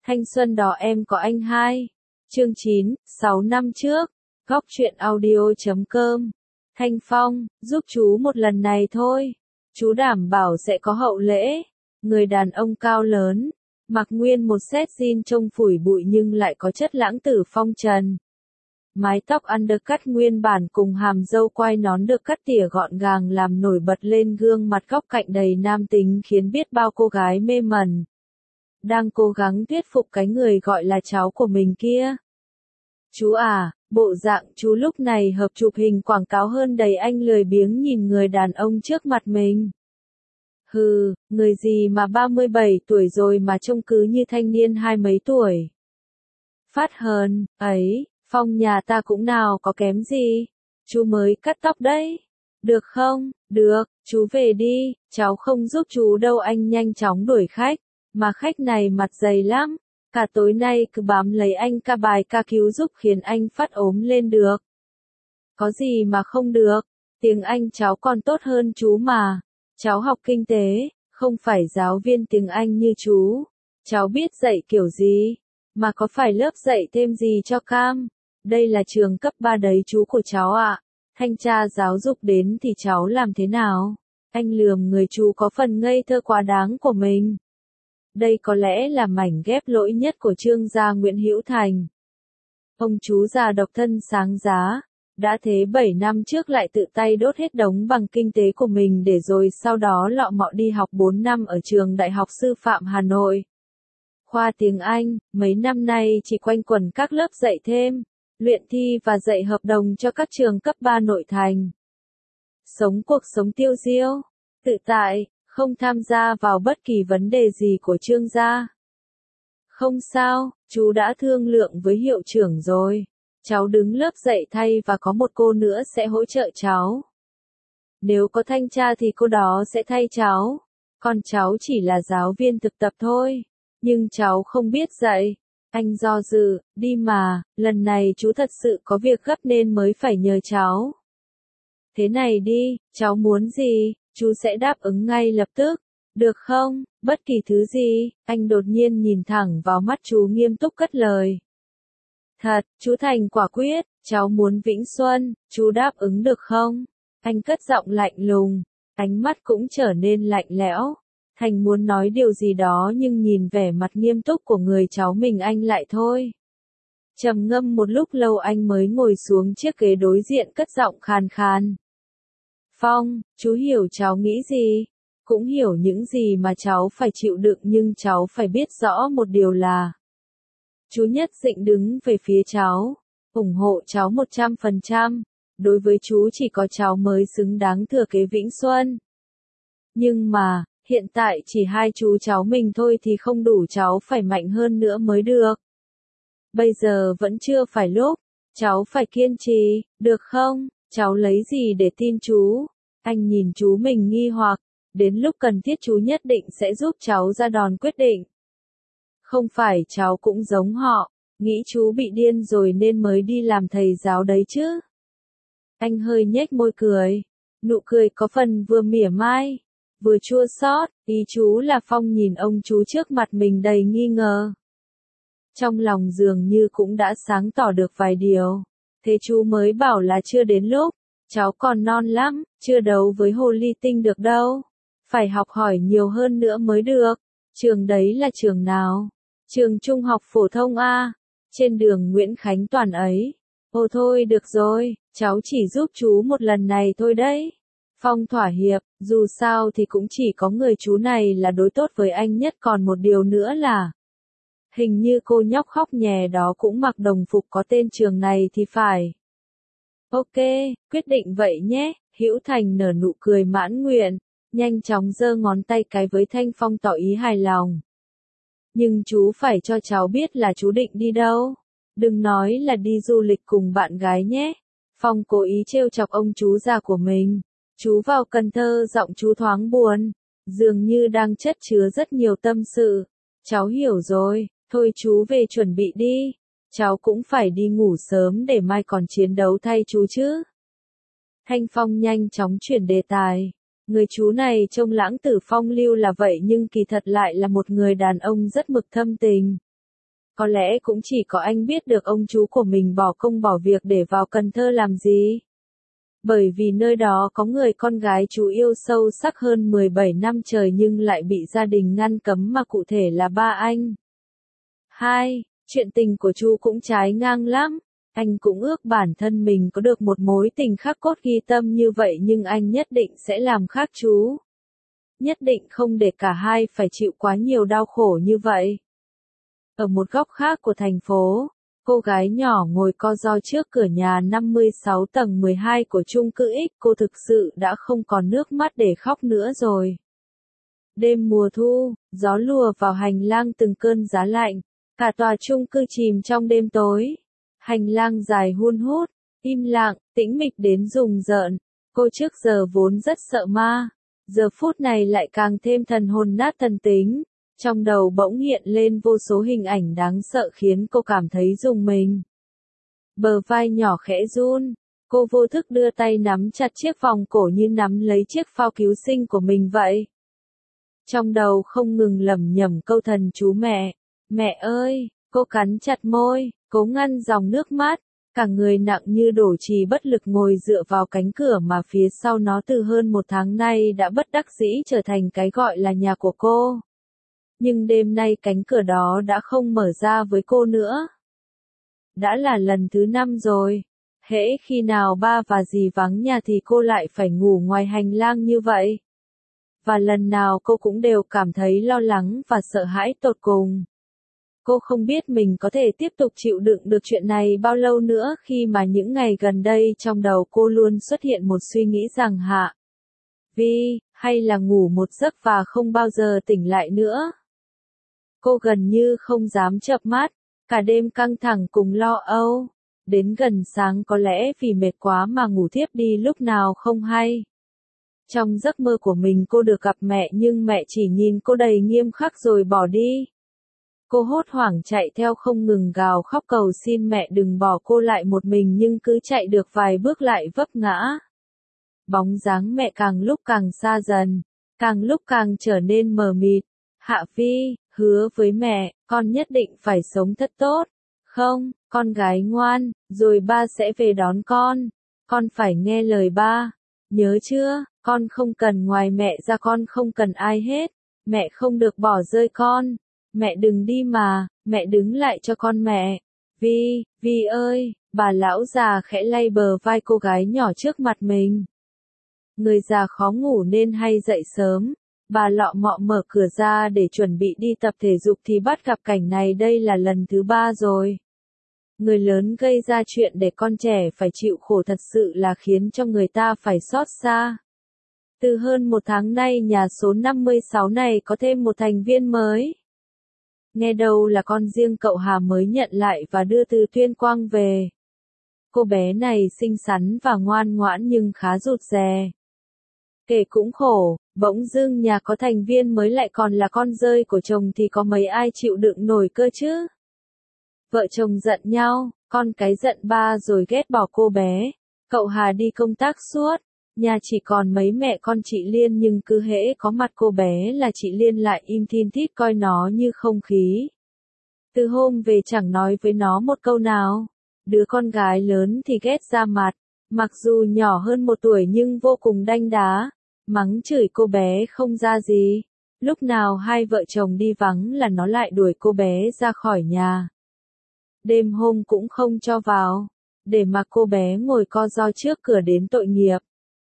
Thanh xuân đó em có anh hai. Chương 9, 6 năm trước. Góc truyện audio.com. Thanh Phong, giúp chú một lần này thôi. Chú đảm bảo sẽ có hậu lễ. Người đàn ông cao lớn, mặc nguyên một set jean trông phủi bụi nhưng lại có chất lãng tử phong trần. Mái tóc undercut nguyên bản cùng hàm râu quai nón được cắt tỉa gọn gàng làm nổi bật lên gương mặt góc cạnh đầy nam tính khiến biết bao cô gái mê mẩn. Đang cố gắng thuyết phục cái người gọi là cháu của mình kia. Chú à, bộ dạng chú lúc này hợp chụp hình quảng cáo hơn đầy. Anh lười biếng nhìn người đàn ông trước mặt mình. Hừ, người gì mà 37 tuổi rồi mà trông cứ như thanh niên hai mấy tuổi. Phát hờn, ấy, Phong nhà ta cũng nào có kém gì. Chú mới cắt tóc đấy. Được không? Được, chú về đi, cháu không giúp chú đâu. Anh nhanh chóng đuổi khách, mà khách này mặt dày lắm. Cả tối nay cứ bám lấy anh ca bài ca cứu giúp khiến anh phát ốm lên được. Có gì mà không được, tiếng Anh cháu còn tốt hơn chú mà. Cháu học kinh tế, không phải giáo viên tiếng Anh như chú. Cháu biết dạy kiểu gì, mà có phải lớp dạy thêm gì cho Cam. Đây là trường cấp 3 đấy chú của cháu ạ. Thanh tra giáo dục đến thì cháu làm thế nào? Anh lườm người chú có phần ngây thơ quá đáng của mình. Đây có lẽ là mảnh ghép lỗi nhất của Trương gia Nguyễn Hữu Thành. Ông chú già độc thân sáng giá, đã thế 7 năm trước lại tự tay đốt hết đống bằng kinh tế của mình để rồi sau đó lọ mọ đi học 4 năm ở trường Đại học Sư phạm Hà Nội. Khoa tiếng Anh, mấy năm nay chỉ quanh quẩn các lớp dạy thêm, luyện thi và dạy hợp đồng cho các trường cấp 3 nội thành. Sống cuộc sống tiêu diêu, tự tại, không tham gia vào bất kỳ vấn đề gì của Trương gia. Không sao, chú đã thương lượng với hiệu trưởng rồi. Cháu đứng lớp dạy thay và có một cô nữa sẽ hỗ trợ cháu. Nếu có thanh tra thì cô đó sẽ thay cháu. Còn cháu chỉ là giáo viên thực tập thôi. Nhưng cháu không biết dạy. Anh do dự, đi mà, lần này chú thật sự có việc gấp nên mới phải nhờ cháu. Thế này đi, cháu muốn gì, chú sẽ đáp ứng ngay lập tức. Được không? Bất kỳ thứ gì. Anh đột nhiên nhìn thẳng vào mắt chú nghiêm túc cất lời. Thật, chú Thành quả quyết, cháu muốn Vĩnh Xuân, chú đáp ứng được không? Anh cất giọng lạnh lùng, ánh mắt cũng trở nên lạnh lẽo. Thành muốn nói điều gì đó nhưng nhìn vẻ mặt nghiêm túc của người cháu mình anh lại thôi. Trầm ngâm một lúc lâu anh mới ngồi xuống chiếc ghế đối diện cất giọng khàn khàn. Phong, chú hiểu cháu nghĩ gì? Cũng hiểu những gì mà cháu phải chịu đựng nhưng cháu phải biết rõ một điều là chú nhất định đứng về phía cháu, ủng hộ cháu 100%, đối với chú chỉ có cháu mới xứng đáng thừa kế Vĩnh Xuân. Nhưng mà, hiện tại chỉ hai chú cháu mình thôi thì không đủ, cháu phải mạnh hơn nữa mới được. Bây giờ vẫn chưa phải lúc, cháu phải kiên trì, được không? Cháu lấy gì để tin chú? Anh nhìn chú mình nghi hoặc, đến lúc cần thiết chú nhất định sẽ giúp cháu ra đòn quyết định. Không phải cháu cũng giống họ, nghĩ chú bị điên rồi nên mới đi làm thầy giáo đấy chứ. Anh hơi nhếch môi cười, nụ cười có phần vừa mỉa mai, vừa chua xót. Ý chú là Phong nhìn ông chú trước mặt mình đầy nghi ngờ. Trong lòng dường như cũng đã sáng tỏ được vài điều. Thế chú mới bảo là chưa đến lúc, cháu còn non lắm, chưa đấu với hồ ly tinh được đâu. Phải học hỏi nhiều hơn nữa mới được. Trường đấy là trường nào? Trường trung học phổ thông A, trên đường Nguyễn Khánh Toàn ấy. Ồ thôi được rồi, cháu chỉ giúp chú một lần này thôi đấy. Phong thỏa hiệp, dù sao thì cũng chỉ có người chú này là đối tốt với anh nhất, còn một điều nữa là hình như cô nhóc khóc nhè đó cũng mặc đồng phục có tên trường này thì phải. Ok, quyết định vậy nhé. Hữu Thành nở nụ cười mãn nguyện, nhanh chóng giơ ngón tay cái với Thanh Phong tỏ ý hài lòng. Nhưng chú phải cho cháu biết là chú định đi đâu. Đừng nói là đi du lịch cùng bạn gái nhé. Phong cố ý trêu chọc ông chú già của mình. Chú vào Cần Thơ giọng chú thoáng buồn, dường như đang chất chứa rất nhiều tâm sự. Cháu hiểu rồi, thôi chú về chuẩn bị đi. Cháu cũng phải đi ngủ sớm để mai còn chiến đấu thay chú chứ. Thanh Phong nhanh chóng chuyển đề tài. Người chú này trông lãng tử phong lưu là vậy nhưng kỳ thật lại là một người đàn ông rất mực thâm tình. Có lẽ cũng chỉ có anh biết được ông chú của mình bỏ công bỏ việc để vào Cần Thơ làm gì. Bởi vì nơi đó có người con gái chú yêu sâu sắc hơn 17 năm trời nhưng lại bị gia đình ngăn cấm mà cụ thể là ba anh. 2. Chuyện tình của chú cũng trái ngang lắm. Anh cũng ước bản thân mình có được một mối tình khắc cốt ghi tâm như vậy nhưng anh nhất định sẽ làm khác chú. Nhất định không để cả hai phải chịu quá nhiều đau khổ như vậy. Ở một góc khác của thành phố, cô gái nhỏ ngồi co ro trước cửa nhà 56 tầng 12 của chung cư X, cô thực sự đã không còn nước mắt để khóc nữa rồi. Đêm mùa thu, gió lùa vào hành lang từng cơn giá lạnh, cả tòa chung cư chìm trong đêm tối. Hành lang dài hun hút, im lặng, tĩnh mịch đến rùng rợn. Cô trước giờ vốn rất sợ ma, giờ phút này lại càng thêm thần hồn nát thần tính. Trong đầu bỗng hiện lên vô số hình ảnh đáng sợ khiến cô cảm thấy rùng mình. Bờ vai nhỏ khẽ run, cô vô thức đưa tay nắm chặt chiếc vòng cổ như nắm lấy chiếc phao cứu sinh của mình vậy. Trong đầu không ngừng lẩm nhẩm câu thần chú mẹ. Mẹ ơi, cô cắn chặt môi, cố ngăn dòng nước mắt. Cả người nặng như đổ trì bất lực ngồi dựa vào cánh cửa mà phía sau nó từ hơn một tháng nay đã bất đắc dĩ trở thành cái gọi là nhà của cô. Nhưng đêm nay cánh cửa đó đã không mở ra với cô nữa. Đã là lần thứ 5 rồi. Hễ khi nào ba và dì vắng nhà thì cô lại phải ngủ ngoài hành lang như vậy. Và lần nào cô cũng đều cảm thấy lo lắng và sợ hãi tột cùng. Cô không biết mình có thể tiếp tục chịu đựng được chuyện này bao lâu nữa khi mà những ngày gần đây trong đầu cô luôn xuất hiện một suy nghĩ rằng Hạ Vi, hay là ngủ một giấc và không bao giờ tỉnh lại nữa. Cô gần như không dám chợp mắt, cả đêm căng thẳng cùng lo âu. Đến gần sáng có lẽ vì mệt quá mà ngủ thiếp đi lúc nào không hay. Trong giấc mơ của mình cô được gặp mẹ nhưng mẹ chỉ nhìn cô đầy nghiêm khắc rồi bỏ đi. Cô hốt hoảng chạy theo không ngừng gào khóc cầu xin mẹ đừng bỏ cô lại một mình nhưng cứ chạy được vài bước lại vấp ngã. Bóng dáng mẹ càng lúc càng xa dần, càng lúc càng trở nên mờ mịt. Hạ Vi, hứa với mẹ, con nhất định phải sống thật tốt. Không, con gái ngoan, rồi ba sẽ về đón con. Con phải nghe lời ba. Nhớ chưa, con không cần ngoài mẹ ra con không cần ai hết. Mẹ không được bỏ rơi con. Mẹ đừng đi mà, mẹ đứng lại cho con mẹ. Vi, Vi ơi, bà lão già khẽ lay bờ vai cô gái nhỏ trước mặt mình. Người già khó ngủ nên hay dậy sớm. Bà lọ mọ mở cửa ra để chuẩn bị đi tập thể dục thì bắt gặp cảnh này đây là lần thứ 3 rồi. Người lớn gây ra chuyện để con trẻ phải chịu khổ thật sự là khiến cho người ta phải xót xa. Từ hơn một tháng nay nhà số 56 này có thêm một thành viên mới. Nghe đâu là con riêng cậu Hà mới nhận lại và đưa từ Tuyên Quang về. Cô bé này xinh xắn và ngoan ngoãn nhưng khá rụt rè. Kể cũng khổ, bỗng dưng nhà có thành viên mới lại còn là con rơi của chồng thì có mấy ai chịu đựng nổi cơ chứ. Vợ chồng giận nhau, con cái giận ba rồi ghét bỏ cô bé. Cậu Hà đi công tác suốt, nhà chỉ còn mấy mẹ con chị Liên nhưng cứ hễ có mặt cô bé là chị Liên lại im thin thít coi nó như không khí. Từ hôm về chẳng nói với nó một câu nào. Đứa con gái lớn thì ghét ra mặt, mặc dù nhỏ hơn 1 tuổi nhưng vô cùng đanh đá, mắng chửi cô bé không ra gì. Lúc nào hai vợ chồng đi vắng là nó lại đuổi cô bé ra khỏi nhà. Đêm hôm cũng không cho vào, để mà cô bé ngồi co ro trước cửa đến tội nghiệp.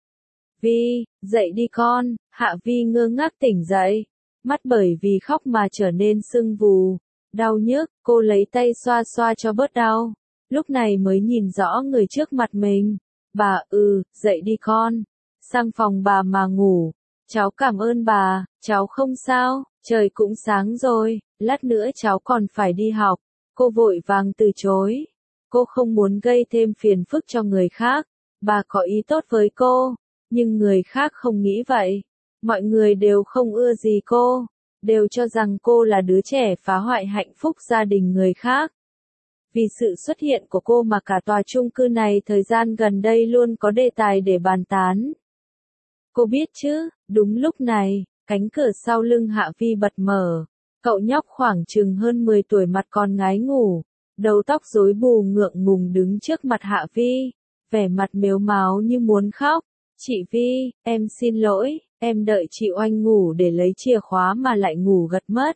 Vi, dậy đi con, Hạ Vi ngơ ngác tỉnh dậy, mắt bởi vì khóc mà trở nên sưng vù, đau nhức, cô lấy tay xoa xoa cho bớt đau, lúc này mới nhìn rõ người trước mặt mình. Bà, dậy đi con, sang phòng bà mà ngủ, cháu cảm ơn bà, cháu không sao, trời cũng sáng rồi, lát nữa cháu còn phải đi học. Cô vội vàng từ chối, cô không muốn gây thêm phiền phức cho người khác, bà có ý tốt với cô. Nhưng người khác không nghĩ vậy. Mọi người đều không ưa gì cô, đều cho rằng cô là đứa trẻ phá hoại hạnh phúc gia đình người khác. Vì sự xuất hiện của cô mà cả tòa chung cư này thời gian gần đây luôn có đề tài để bàn tán. Cô biết chứ, đúng lúc này, cánh cửa sau lưng Hạ Vi bật mở. Cậu nhóc khoảng chừng hơn 10 tuổi mặt còn ngái ngủ, đầu tóc rối bù ngượng ngùng đứng trước mặt Hạ Vi, vẻ mặt mếu máo như muốn khóc. Chị Vi, em xin lỗi, em đợi chị Oanh ngủ để lấy chìa khóa mà lại ngủ gật mất.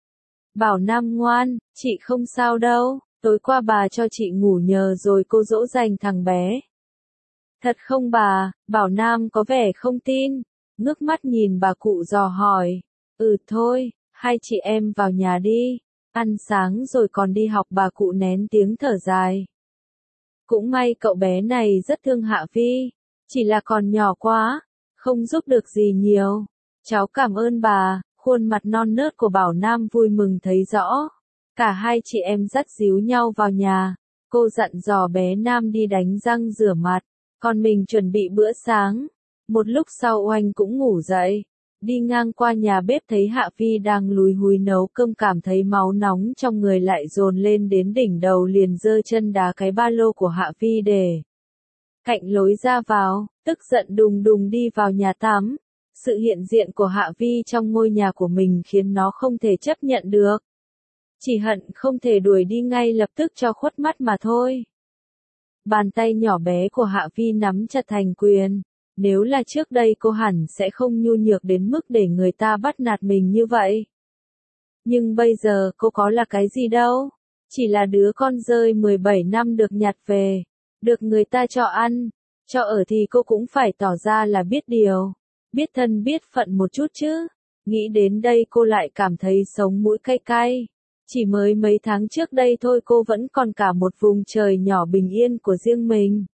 Bảo Nam ngoan, chị không sao đâu, tối qua bà cho chị ngủ nhờ rồi cô dỗ dành thằng bé. Thật không bà, Bảo Nam có vẻ không tin, ngước mắt nhìn bà cụ dò hỏi. Thôi, hai chị em vào nhà đi, ăn sáng rồi còn đi học, bà cụ nén tiếng thở dài. Cũng may cậu bé này rất thương Hạ Vi, chỉ là còn nhỏ quá, không giúp được gì nhiều. Cháu cảm ơn bà, khuôn mặt non nớt của Bảo Nam vui mừng thấy rõ. Cả hai chị em dắt díu nhau vào nhà, cô dặn dò bé Nam đi đánh răng rửa mặt, còn mình chuẩn bị bữa sáng. Một lúc sau Oanh cũng ngủ dậy, đi ngang qua nhà bếp thấy Hạ Vi đang lúi húi nấu cơm, cảm thấy máu nóng trong người lại dồn lên đến đỉnh đầu, liền giơ chân đá cái ba lô của Hạ Vi để cạnh lối ra vào, tức giận đùng đùng đi vào nhà tắm. Sự hiện diện của Hạ Vi trong ngôi nhà của mình khiến nó không thể chấp nhận được. Chỉ hận không thể đuổi đi ngay lập tức cho khuất mắt mà thôi. Bàn tay nhỏ bé của Hạ Vi nắm chặt thành quyền. Nếu là trước đây cô hẳn sẽ không nhu nhược đến mức để người ta bắt nạt mình như vậy. Nhưng bây giờ cô có là cái gì đâu. Chỉ là đứa con rơi 17 năm được nhặt về. Được người ta cho ăn, cho ở thì cô cũng phải tỏ ra là biết điều. Biết thân biết phận một chút chứ. Nghĩ đến đây cô lại cảm thấy sống mũi cay cay. Chỉ mới mấy tháng trước đây thôi cô vẫn còn cả một vùng trời nhỏ bình yên của riêng mình.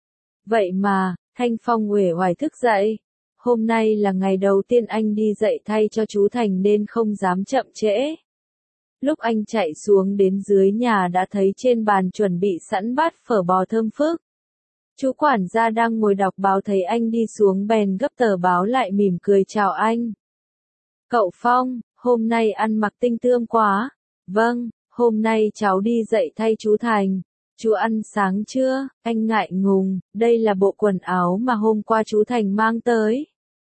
Vậy mà, Thanh Phong uể oải thức dậy. Hôm nay là ngày đầu tiên anh đi dạy thay cho chú Thành nên không dám chậm trễ. Lúc anh chạy xuống đến dưới nhà đã thấy trên bàn chuẩn bị sẵn bát phở bò thơm phức. Chú quản gia đang ngồi đọc báo thấy anh đi xuống bèn gấp tờ báo lại mỉm cười chào anh. Cậu Phong, hôm nay ăn mặc tinh tươm quá. Vâng, hôm nay cháu đi dạy thay chú Thành. Chú ăn sáng chưa? Anh ngại ngùng, đây là bộ quần áo mà hôm qua chú Thành mang tới.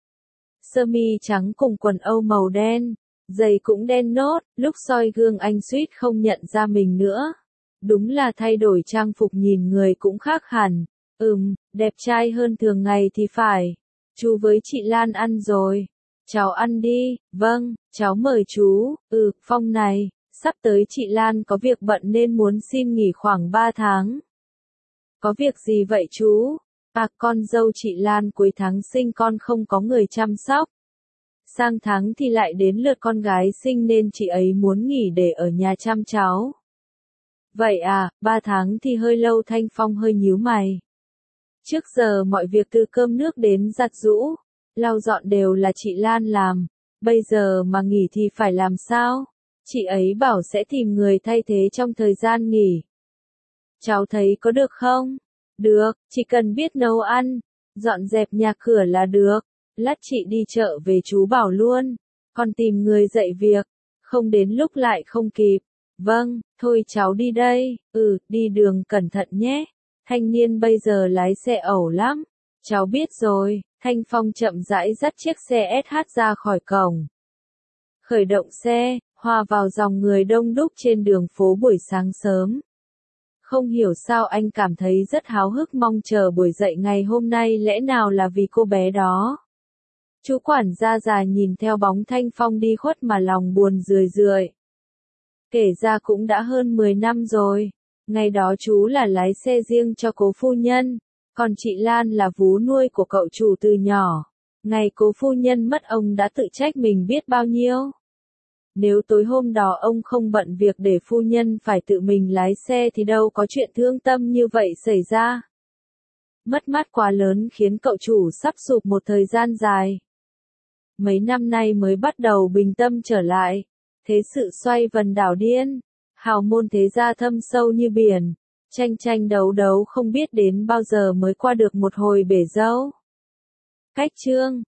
Sơ mi trắng cùng quần âu màu đen, giày cũng đen nốt, lúc soi gương anh suýt không nhận ra mình nữa. Đúng là thay đổi trang phục nhìn người cũng khác hẳn. Đẹp trai hơn thường ngày thì phải. Chú với chị Lan ăn rồi. Cháu ăn đi, vâng, cháu mời chú. Phong này, sắp tới chị Lan có việc bận nên muốn xin nghỉ khoảng 3 tháng. Có việc gì vậy chú? Con dâu chị Lan cuối tháng sinh con không có người chăm sóc. Sang tháng thì lại đến lượt con gái sinh nên chị ấy muốn nghỉ để ở nhà chăm cháu. Vậy à, 3 tháng thì hơi lâu. Thanh Phong hơi nhíu mày. Trước giờ mọi việc từ cơm nước đến giặt giũ, lau dọn đều là chị Lan làm. Bây giờ mà nghỉ thì phải làm sao? Chị ấy bảo sẽ tìm người thay thế trong thời gian nghỉ. Cháu thấy có được không? Được, chỉ cần biết nấu ăn, dọn dẹp nhà cửa là được. Lát chị đi chợ về chú bảo luôn. Còn tìm người dạy việc, không đến lúc lại không kịp. Vâng, thôi cháu đi đây. Đi đường cẩn thận nhé. Thanh niên bây giờ lái xe ẩu lắm. Cháu biết rồi. Thanh Phong chậm rãi dắt chiếc xe SH ra khỏi cổng. Khởi động xe, hòa vào dòng người đông đúc trên đường phố buổi sáng sớm. Không hiểu sao anh cảm thấy rất háo hức mong chờ buổi dậy ngày hôm nay, lẽ nào là vì cô bé đó. Chú quản gia già nhìn theo bóng Thanh Phong đi khuất mà lòng buồn rười rượi. Kể ra cũng đã hơn 10 năm rồi. Ngày đó chú là lái xe riêng cho cố phu nhân, còn chị Lan là vú nuôi của cậu chủ từ nhỏ. Ngày cố phu nhân mất ông đã tự trách mình biết bao nhiêu. Nếu tối hôm đó ông không bận việc để phu nhân phải tự mình lái xe thì đâu có chuyện thương tâm như vậy xảy ra. Mất mát quá lớn khiến cậu chủ sắp sụp một thời gian dài. Mấy năm nay mới bắt đầu bình tâm trở lại. Thế sự xoay vần đảo điên. Hào môn thế gia thâm sâu như biển. Tranh tranh đấu đấu không biết đến bao giờ mới qua được một hồi bể dâu. Cách chương